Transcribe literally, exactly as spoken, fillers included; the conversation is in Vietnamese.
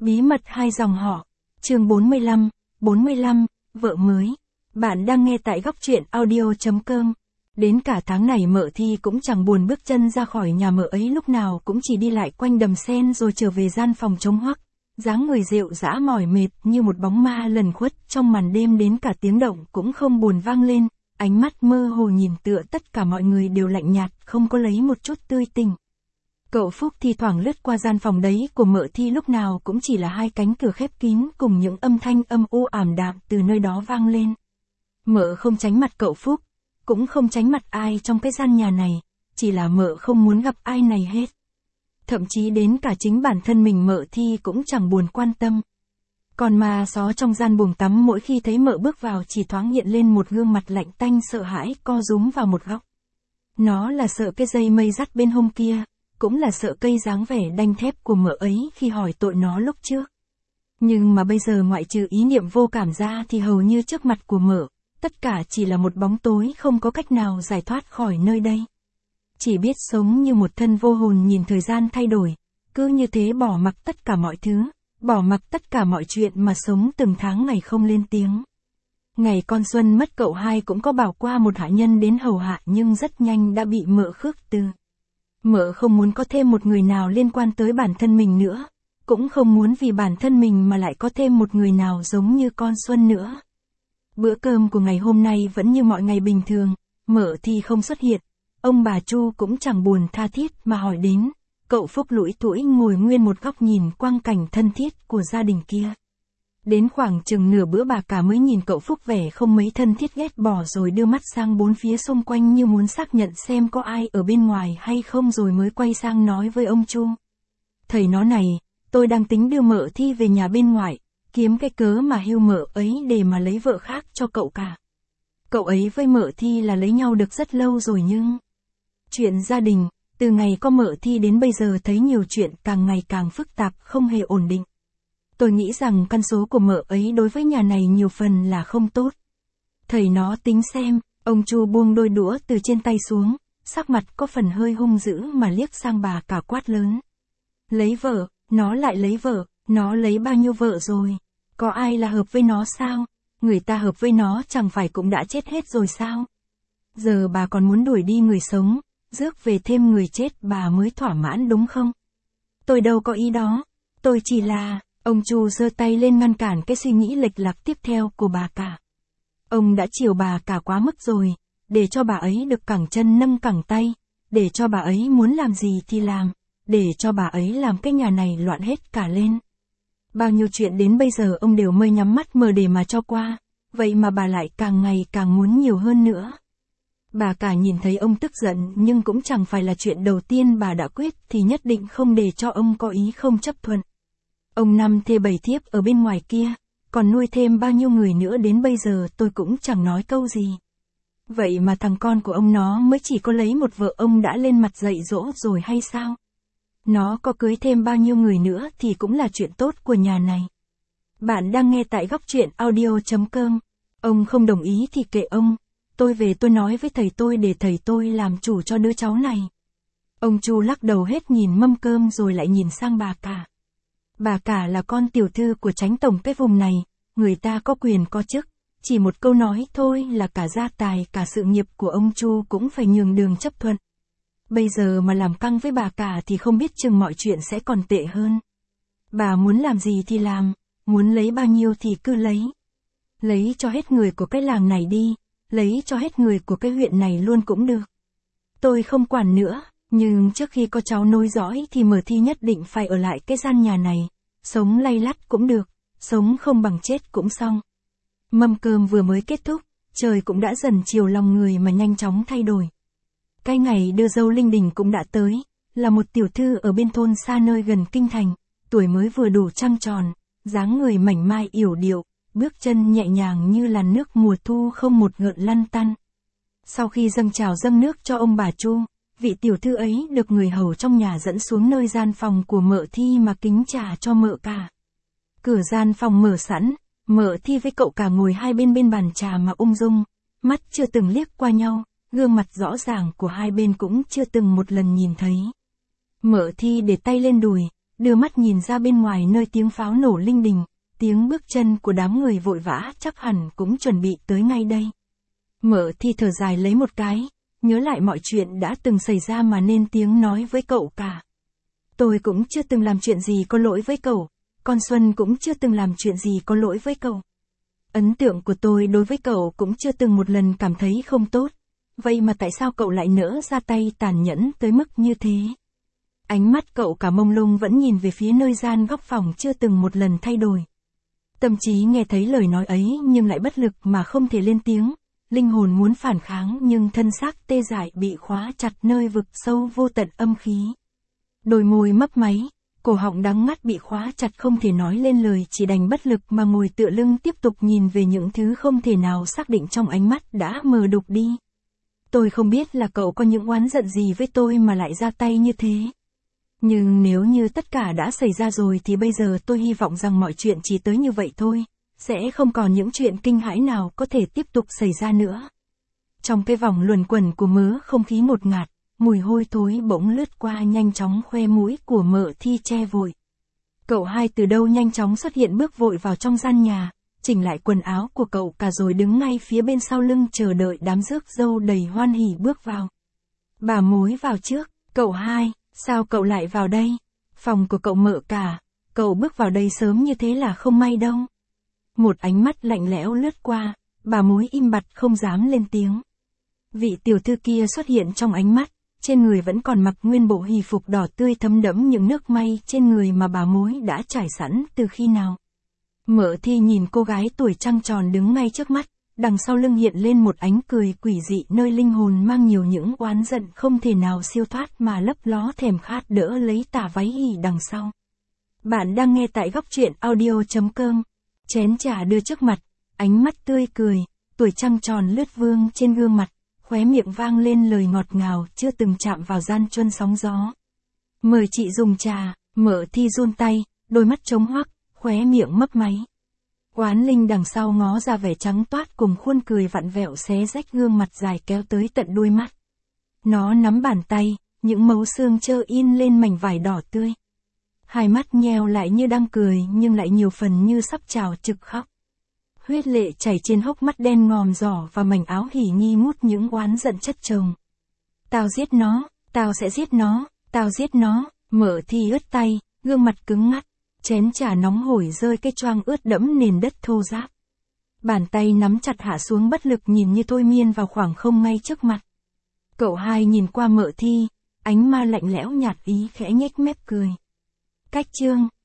Bí mật hai dòng họ. Chương bốn mươi lăm, bốn mươi lăm, vợ mới. Bạn đang nghe tại góc truyện audio chấm com. Đến cả tháng này Mợ Thi cũng chẳng buồn bước chân ra khỏi nhà Mợ ấy, lúc nào cũng chỉ đi lại quanh đầm sen rồi trở về gian phòng trống hoắc. Dáng người rệu rã mỏi mệt như một bóng ma lẩn khuất trong màn đêm, đến cả tiếng động cũng không buồn vang lên. Ánh mắt mơ hồ nhìn tựa tất cả mọi người đều lạnh nhạt, không có lấy một chút tươi tỉnh. Cậu Phúc thi thoảng lướt qua gian phòng đấy của Mợ Thi, lúc nào cũng chỉ là hai cánh cửa khép kín cùng những âm thanh âm u ảm đạm từ nơi đó vang lên. Mợ không tránh mặt cậu Phúc, cũng không tránh mặt ai trong cái gian nhà này, chỉ là Mợ không muốn gặp ai này hết. Thậm chí đến cả chính bản thân mình Mợ Thi cũng chẳng buồn quan tâm. Còn ma só trong gian buồng tắm mỗi khi thấy Mợ bước vào chỉ thoáng hiện lên một gương mặt lạnh tanh sợ hãi, co rúm vào một góc. Nó là sợ cái dây mây dắt bên hông kia, cũng là sợ cây dáng vẻ đanh thép của Mợ ấy khi hỏi tội nó lúc trước. Nhưng mà bây giờ ngoại trừ ý niệm vô cảm ra thì hầu như trước mặt của Mợ, tất cả chỉ là một bóng tối, không có cách nào giải thoát khỏi nơi đây. Chỉ biết sống như một thân vô hồn, nhìn thời gian thay đổi, cứ như thế bỏ mặc tất cả mọi thứ, bỏ mặc tất cả mọi chuyện mà sống từng tháng ngày không lên tiếng. Ngày con Xuân mất cậu hai cũng có bảo qua một hạ nhân đến hầu hạ, nhưng rất nhanh đã bị Mợ khước từ. Mợ không muốn có thêm một người nào liên quan tới bản thân mình nữa, cũng không muốn vì bản thân mình mà lại có thêm một người nào giống như con Xuân nữa. Bữa cơm của ngày hôm nay vẫn như mọi ngày bình thường, Mợ Thi không xuất hiện, ông bà Chu cũng chẳng buồn tha thiết mà hỏi đến, cậu Phúc lủi thủi ngồi nguyên một góc nhìn quang cảnh thân thiết của gia đình kia. Đến khoảng chừng nửa bữa bà cả mới nhìn cậu Phúc vẻ không mấy thân thiết, ghét bỏ rồi đưa mắt sang bốn phía xung quanh như muốn xác nhận xem có ai ở bên ngoài hay không, rồi mới quay sang nói với ông Chu. Thầy nó này, tôi đang tính đưa Mợ Thi về nhà bên ngoài, kiếm cái cớ mà hưu Mợ ấy để mà lấy vợ khác cho cậu cả. Cậu ấy với Mợ Thi là lấy nhau được rất lâu rồi, nhưng chuyện gia đình, từ ngày có Mợ Thi đến bây giờ thấy nhiều chuyện càng ngày càng phức tạp, không hề ổn định. Tôi nghĩ rằng căn số của Mợ ấy đối với nhà này nhiều phần là không tốt. Thầy nó tính xem. Ông Chu buông đôi đũa từ trên tay xuống, sắc mặt có phần hơi hung dữ mà liếc sang bà cả quát lớn. Lấy vợ, nó lại lấy vợ, nó lấy bao nhiêu vợ rồi? Có ai là hợp với nó sao? Người ta hợp với nó chẳng phải cũng đã chết hết rồi sao? Giờ bà còn muốn đuổi đi người sống, rước về thêm người chết bà mới thỏa mãn đúng không? Tôi đâu có ý đó, tôi chỉ là... Ông Chu giơ tay lên ngăn cản cái suy nghĩ lệch lạc tiếp theo của bà cả. Ông đã chiều bà cả quá mức rồi, để cho bà ấy được cẳng chân nâng cẳng tay, để cho bà ấy muốn làm gì thì làm, để cho bà ấy làm cái nhà này loạn hết cả lên. Bao nhiêu chuyện đến bây giờ ông đều mơ nhắm mắt mờ để mà cho qua, vậy mà bà lại càng ngày càng muốn nhiều hơn nữa. Bà cả nhìn thấy ông tức giận, nhưng cũng chẳng phải là chuyện đầu tiên bà đã quyết thì nhất định không để cho ông có ý không chấp thuận. Ông năm thê bảy thiếp ở bên ngoài kia, còn nuôi thêm bao nhiêu người nữa, đến bây giờ tôi cũng chẳng nói câu gì. Vậy mà thằng con của ông nó mới chỉ có lấy một vợ ông đã lên mặt dạy dỗ rồi hay sao? Nó có cưới thêm bao nhiêu người nữa thì cũng là chuyện tốt của nhà này. Bạn đang nghe tại góc truyện audio chấm com. Ông không đồng ý thì kệ ông, tôi về tôi nói với thầy tôi để thầy tôi làm chủ cho đứa cháu này. Ông Chu lắc đầu hết nhìn mâm cơm rồi lại nhìn sang bà cả. Bà cả là con tiểu thư của chánh tổng cái vùng này, người ta có quyền có chức, chỉ một câu nói thôi là cả gia tài cả sự nghiệp của ông Chu cũng phải nhường đường chấp thuận. Bây giờ mà làm căng với bà cả thì không biết chừng mọi chuyện sẽ còn tệ hơn. Bà muốn làm gì thì làm, muốn lấy bao nhiêu thì cứ lấy. Lấy cho hết người của cái làng này đi, lấy cho hết người của cái huyện này luôn cũng được. Tôi không quản nữa. Nhưng trước khi có cháu nối dõi thì Mợ Thi nhất định phải ở lại cái gian nhà này, sống lay lắt cũng được, sống không bằng chết cũng xong. Mâm cơm vừa mới kết thúc, trời cũng đã dần chiều lòng người mà nhanh chóng thay đổi. Cái ngày đưa dâu linh đình cũng đã tới, là một tiểu thư ở bên thôn xa nơi gần kinh thành, tuổi mới vừa đủ trăng tròn, dáng người mảnh mai yểu điệu, bước chân nhẹ nhàng như làn nước mùa thu không một gợn lăn tăn. Sau khi dâng trào dâng nước cho ông bà Chu, vị tiểu thư ấy được người hầu trong nhà dẫn xuống nơi gian phòng của Mợ Thi mà kính trà cho Mợ cả. Cửa gian phòng mở sẵn, Mợ Thi với cậu cả ngồi hai bên bên bàn trà mà ung dung, mắt chưa từng liếc qua nhau, gương mặt rõ ràng của hai bên cũng chưa từng một lần nhìn thấy. Mợ Thi để tay lên đùi, đưa mắt nhìn ra bên ngoài nơi tiếng pháo nổ linh đình, tiếng bước chân của đám người vội vã chắc hẳn cũng chuẩn bị tới ngay đây. Mợ Thi thở dài lấy một cái, nhớ lại mọi chuyện đã từng xảy ra mà nên tiếng nói với cậu cả. Tôi cũng chưa từng làm chuyện gì có lỗi với cậu, con Xuân cũng chưa từng làm chuyện gì có lỗi với cậu. Ấn tượng của tôi đối với cậu cũng chưa từng một lần cảm thấy không tốt, vậy mà tại sao cậu lại nỡ ra tay tàn nhẫn tới mức như thế? Ánh mắt cậu cả mông lung vẫn nhìn về phía nơi gian góc phòng chưa từng một lần thay đổi. Tâm trí nghe thấy lời nói ấy nhưng lại bất lực mà không thể lên tiếng, linh hồn muốn phản kháng nhưng thân xác tê dại bị khóa chặt nơi vực sâu vô tận âm khí. Đôi môi mấp máy, cổ họng đắng ngắt bị khóa chặt không thể nói lên lời, chỉ đành bất lực mà ngồi tựa lưng tiếp tục nhìn về những thứ không thể nào xác định trong ánh mắt đã mờ đục đi. Tôi không biết là cậu có những oán giận gì với tôi mà lại ra tay như thế. Nhưng nếu như tất cả đã xảy ra rồi thì bây giờ tôi hy vọng rằng mọi chuyện chỉ tới như vậy thôi, sẽ không còn những chuyện kinh hãi nào có thể tiếp tục xảy ra nữa. Trong cái vòng luẩn quẩn của mớ không khí ngột ngạt, mùi hôi thối bỗng lướt qua nhanh chóng khoe mũi của Mợ Thi che vội. Cậu hai từ đâu nhanh chóng xuất hiện bước vội vào trong gian nhà, chỉnh lại quần áo của cậu cả rồi đứng ngay phía bên sau lưng chờ đợi đám rước dâu đầy hoan hỉ bước vào. Bà mối vào trước, cậu hai, sao cậu lại vào đây? Phòng của cậu Mợ cả, cậu bước vào đây sớm như thế là không may đâu. Một ánh mắt lạnh lẽo lướt qua, bà mối im bặt không dám lên tiếng. Vị tiểu thư kia xuất hiện trong ánh mắt, trên người vẫn còn mặc nguyên bộ hỷ phục đỏ tươi thấm đẫm những nước may trên người mà bà mối đã trải sẵn từ khi nào. Mợ Thi nhìn cô gái tuổi trăng tròn đứng ngay trước mắt, đằng sau lưng hiện lên một ánh cười quỷ dị nơi linh hồn mang nhiều những oán giận không thể nào siêu thoát mà lấp ló thèm khát đỡ lấy tà váy hỉ đằng sau. Bạn đang nghe tại góc truyện audio chấm com. Chén trà đưa trước mặt, ánh mắt tươi cười, tuổi trăng tròn lướt vương trên gương mặt, khóe miệng vang lên lời ngọt ngào chưa từng chạm vào gian chuân sóng gió. Mời chị dùng trà, Mợ Thi run tay, đôi mắt trống hoắc, khóe miệng mấp máy. Oán linh đằng sau ngó ra vẻ trắng toát cùng khuôn cười vặn vẹo xé rách gương mặt dài kéo tới tận đuôi mắt. Nó nắm bàn tay, những mấu xương trơ in lên mảnh vải đỏ tươi. Hai mắt nheo lại như đang cười nhưng lại nhiều phần như sắp trào trực khóc. Huyết lệ chảy trên hốc mắt đen ngòm giỏ và mảnh áo hỉ nghi ngút những oán giận chất chồng. Tao giết nó, tao sẽ giết nó, tao giết nó, Mợ Thi ướt tay, gương mặt cứng ngắt, chén trà nóng hổi rơi cái choang ướt đẫm nền đất thô ráp. Bàn tay nắm chặt hạ xuống bất lực nhìn như thôi miên vào khoảng không ngay trước mặt. Cậu hai nhìn qua Mợ Thi, ánh ma lạnh lẽo nhạt ý khẽ nhếch mép cười. Cách chương